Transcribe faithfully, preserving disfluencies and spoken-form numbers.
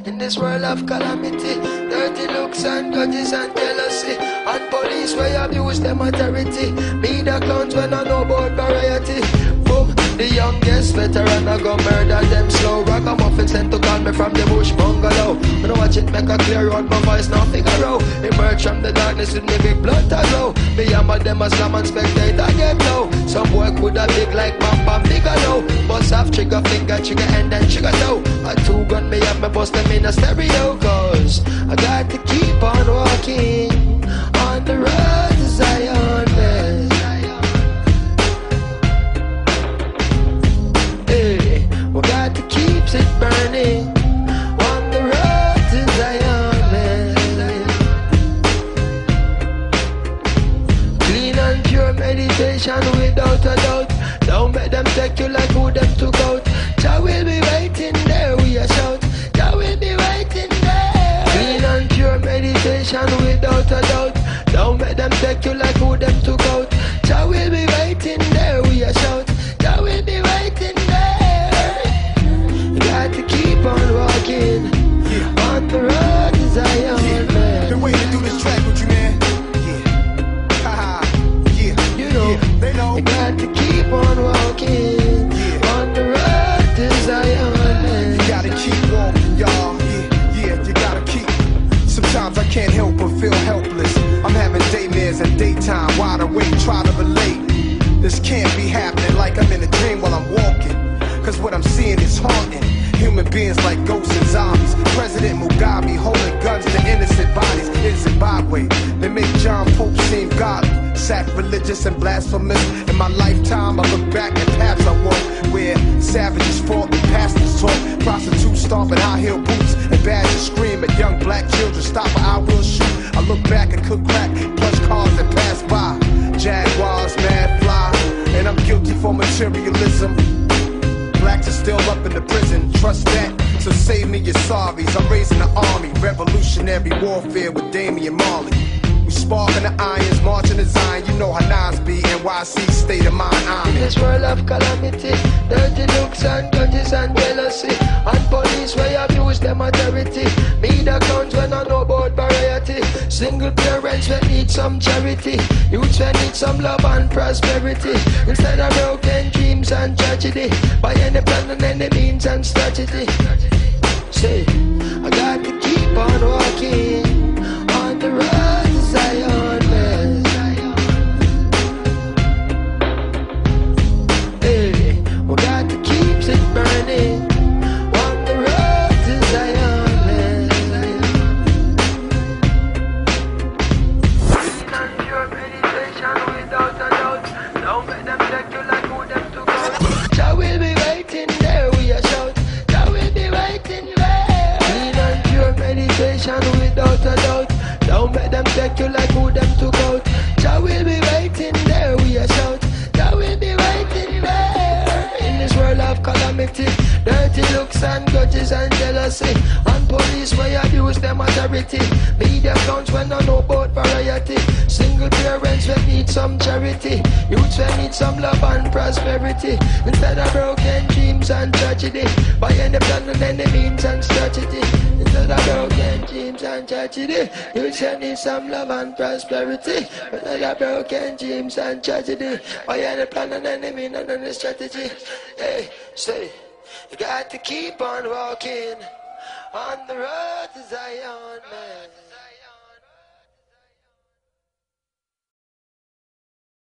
In this world of calamity, dirty looks and grudges and jealousy, and police where abuse them authority. Media clowns when I know about variety. Boom, the youngest veteran I go murder them slow. Ragamuffin sent to call me from the bush bungalow. When I watch it make a clear out, my voice now figure out. Emerge from the darkness with me big blood to glow. Me hammer them a slam and spectator get low. Some boy could have big like Bam Bam Bigelow. Bust half trigger finger, trigger and then trigger toe. A two gun me up, me bust them in a stereo. Cause I got to keep on walking on the road to Zion, man. Hey, we got to keep it burning on the road to Zion, man. Clean and pure meditation without a doubt. Don't let them take you like who them took out. Jah will be waiting there, we a shout. Jah will be waiting there. Clean and pure meditation without a doubt. Don't let them take you like who them took out. Jah will be waiting there, we a shout. Jah will be waiting there. You got to keep on walking, yeah, on the road to Zion, yeah, man. Been waiting to do this track with you, man. Yeah, haha, yeah, you know, yeah, they know. You got to keep on walking, yeah, on the road to Zion, man. You gotta keep walking, y'all. Yeah, yeah, you gotta keep. Sometimes I can't help but feel helpless. I'm having daymares and daytime, wide awake, try to relate. This can't be happening like I'm in a dream while I'm walking. Cause what I'm seeing is haunting. Human beings like ghosts and zombies. President Mugabe holding guns to innocent bodies in Zimbabwe. They make John Pope seem godly, sacrilegious and blasphemous. In my lifetime I look back at paths I walk, where savages fought and pastors taught. Prostitutes stomping high heel boots and badgers scream at young black children. Stop or I will shoot. I look back and cook crack, punch cars that pass by. Jaguars, mad fly, and I'm guilty for materialism. Blacks are still up in the prison, trust that. So save me your sorries. I'm raising the army, revolutionary warfare with Damian Marley. We sparking the irons, marching the Zion. You know how Nas be, N Y C state of mind. I'm in this world of calamity, dirty looks and grudges and jealousy, and police where abuse them authority. Media clowns when I know about variety. Single parents when need some charity. Youths when need some love and prosperity. Instead of broken dreams and tragedy, by any plan and any means and strategy. Say, I got to keep on walking on the road to Zion, man. Hey, we got to keep it burning on the road to Zion, man. Clean and pure meditation without a doubt. Don't let them take you like who them to go. Jah will be waiting there, we a shout. Jah will be waiting there. Clean and pure meditation without a doubt. Don't let them take you like who them took out. Jah will be waiting there, we a shout. Jah will be waiting there. In this world of calamity, dirty looks and grudges and jealousy, and police where abuse them authority. Media clowns when I know about variety. Single parents when need some charity. Youths when need some love and prosperity. Instead of broken dreams and tragedy, by any plan and any means and strategy. Instead of broken dreams and tragedy, youths when need some love and prosperity. Instead of broken dreams and tragedy, by any plan and any means and any strategy. Hey, say, you got to keep on walking on the road to Zion, man.